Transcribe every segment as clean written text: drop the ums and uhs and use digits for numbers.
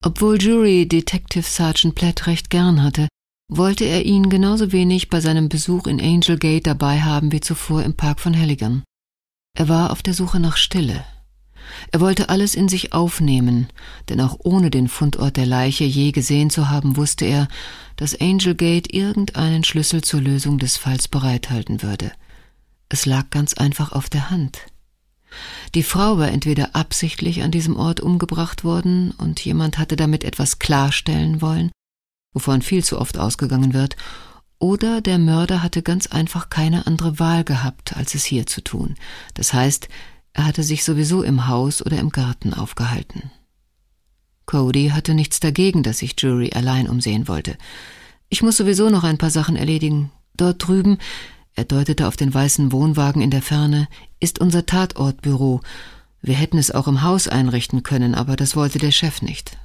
Obwohl Jury Detective Sergeant Platt recht gern hatte, wollte er ihn genauso wenig bei seinem Besuch in Angel Gate dabei haben wie zuvor im Park von Halligan. Er war auf der Suche nach Stille. Er wollte alles in sich aufnehmen, denn auch ohne den Fundort der Leiche je gesehen zu haben, wusste er, dass Angel Gate irgendeinen Schlüssel zur Lösung des Falls bereithalten würde. Es lag ganz einfach auf der Hand. Die Frau war entweder absichtlich an diesem Ort umgebracht worden und jemand hatte damit etwas klarstellen wollen, wovon viel zu oft ausgegangen wird, oder der Mörder hatte ganz einfach keine andere Wahl gehabt, als es hier zu tun. Das heißt, er hatte sich sowieso im Haus oder im Garten aufgehalten. Cody hatte nichts dagegen, dass sich Jury allein umsehen wollte. »Ich muss sowieso noch ein paar Sachen erledigen. Dort drüben«, er deutete auf den weißen Wohnwagen in der Ferne, »ist unser Tatortbüro. Wir hätten es auch im Haus einrichten können, aber das wollte der Chef nicht.«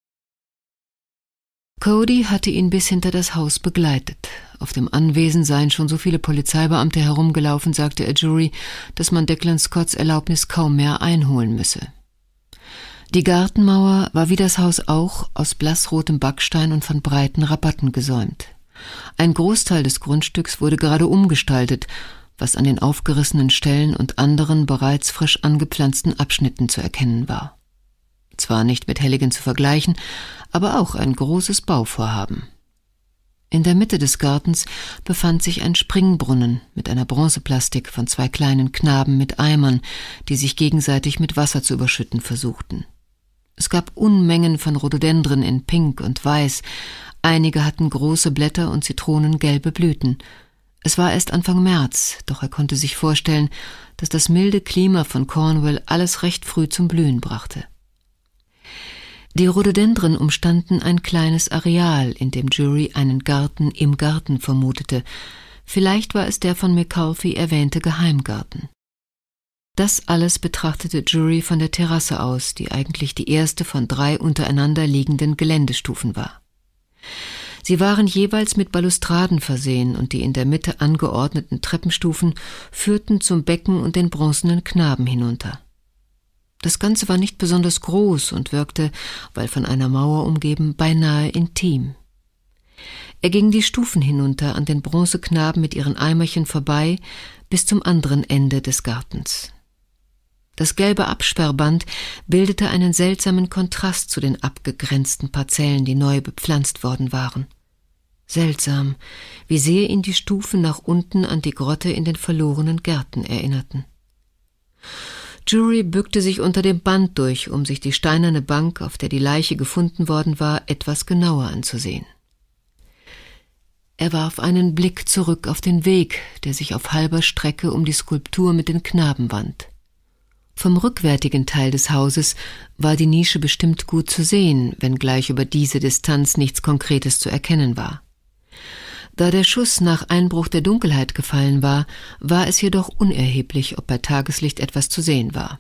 Cody hatte ihn bis hinter das Haus begleitet. Auf dem Anwesen seien schon so viele Polizeibeamte herumgelaufen, sagte er Jury, dass man Declan Scotts Erlaubnis kaum mehr einholen müsse. Die Gartenmauer war wie das Haus auch aus blassrotem Backstein und von breiten Rabatten gesäumt. Ein Großteil des Grundstücks wurde gerade umgestaltet, was an den aufgerissenen Stellen und anderen bereits frisch angepflanzten Abschnitten zu erkennen war. Zwar nicht mit Halligan zu vergleichen, aber auch ein großes Bauvorhaben. In der Mitte des Gartens befand sich ein Springbrunnen mit einer Bronzeplastik von 2 kleinen Knaben mit Eimern, die sich gegenseitig mit Wasser zu überschütten versuchten. Es gab Unmengen von Rhododendren in Pink und Weiß, einige hatten große Blätter und zitronengelbe Blüten. Es war erst Anfang März, doch er konnte sich vorstellen, dass das milde Klima von Cornwall alles recht früh zum Blühen brachte. Die Rhododendren umstanden ein kleines Areal, in dem Jury einen Garten im Garten vermutete. Vielleicht war es der von McCarthy erwähnte Geheimgarten. Das alles betrachtete Jury von der Terrasse aus, die eigentlich die erste von 3 untereinander liegenden Geländestufen war. Sie waren jeweils mit Balustraden versehen und die in der Mitte angeordneten Treppenstufen führten zum Becken und den bronzenen Knaben hinunter. Das Ganze war nicht besonders groß und wirkte, weil von einer Mauer umgeben, beinahe intim. Er ging die Stufen hinunter an den Bronzeknaben mit ihren Eimerchen vorbei bis zum anderen Ende des Gartens. Das gelbe Absperrband bildete einen seltsamen Kontrast zu den abgegrenzten Parzellen, die neu bepflanzt worden waren. Seltsam, wie sehr ihn die Stufen nach unten an die Grotte in den verlorenen Gärten erinnerten. Jury bückte sich unter dem Band durch, um sich die steinerne Bank, auf der die Leiche gefunden worden war, etwas genauer anzusehen. Er warf einen Blick zurück auf den Weg, der sich auf halber Strecke um die Skulptur mit den Knaben wand. Vom rückwärtigen Teil des Hauses war die Nische bestimmt gut zu sehen, wenngleich über diese Distanz nichts Konkretes zu erkennen war. Da der Schuss nach Einbruch der Dunkelheit gefallen war, war es jedoch unerheblich, ob bei Tageslicht etwas zu sehen war.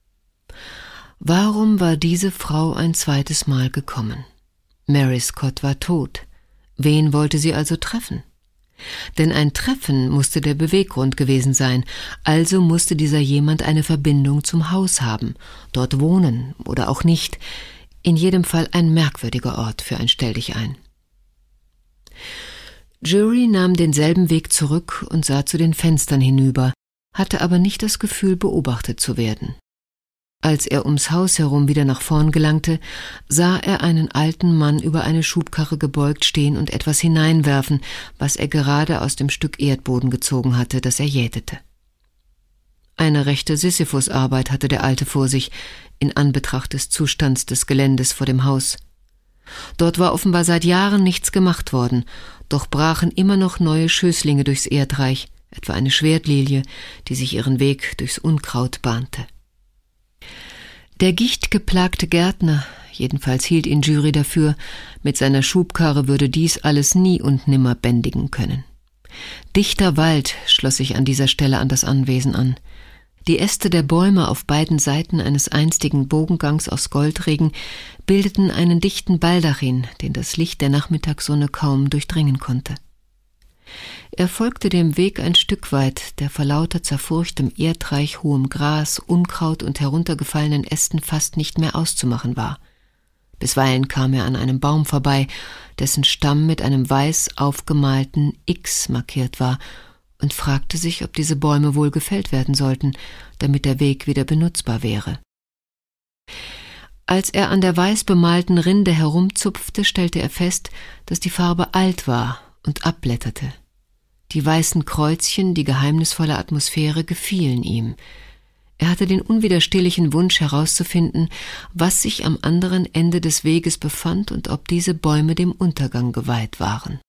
Warum war diese Frau ein zweites Mal gekommen? Mary Scott war tot. Wen wollte sie also treffen? Denn ein Treffen musste der Beweggrund gewesen sein, also musste dieser jemand eine Verbindung zum Haus haben, dort wohnen oder auch nicht, in jedem Fall ein merkwürdiger Ort für ein Stelldichein. Jury nahm denselben Weg zurück und sah zu den Fenstern hinüber, hatte aber nicht das Gefühl, beobachtet zu werden. Als er ums Haus herum wieder nach vorn gelangte, sah er einen alten Mann über eine Schubkarre gebeugt stehen und etwas hineinwerfen, was er gerade aus dem Stück Erdboden gezogen hatte, das er jätete. Eine rechte Sisyphusarbeit hatte der Alte vor sich, in Anbetracht des Zustands des Geländes vor dem Haus. Dort war offenbar seit Jahren nichts gemacht worden, doch brachen immer noch neue Schößlinge durchs Erdreich, etwa eine Schwertlilie, die sich ihren Weg durchs Unkraut bahnte. Der gichtgeplagte Gärtner, jedenfalls hielt ihn Jury dafür, mit seiner Schubkarre würde dies alles nie und nimmer bändigen können. Dichter Wald schloss sich an dieser Stelle an das Anwesen an. Die Äste der Bäume auf beiden Seiten eines einstigen Bogengangs aus Goldregen bildeten einen dichten Baldachin, den das Licht der Nachmittagssonne kaum durchdringen konnte. Er folgte dem Weg ein Stück weit, der vor lauter zerfurchtem Erdreich, hohem Gras, Unkraut und heruntergefallenen Ästen fast nicht mehr auszumachen war, Bisweilen kam er an einem Baum vorbei, dessen Stamm mit einem weiß aufgemalten X markiert war, und fragte sich, ob diese Bäume wohl gefällt werden sollten, damit der Weg wieder benutzbar wäre. Als er an der weiß bemalten Rinde herumzupfte, stellte er fest, dass die Farbe alt war und abblätterte. Die weißen Kreuzchen, die geheimnisvolle Atmosphäre gefielen ihm. Er hatte den unwiderstehlichen Wunsch herauszufinden, was sich am anderen Ende des Weges befand und ob diese Bäume dem Untergang geweiht waren.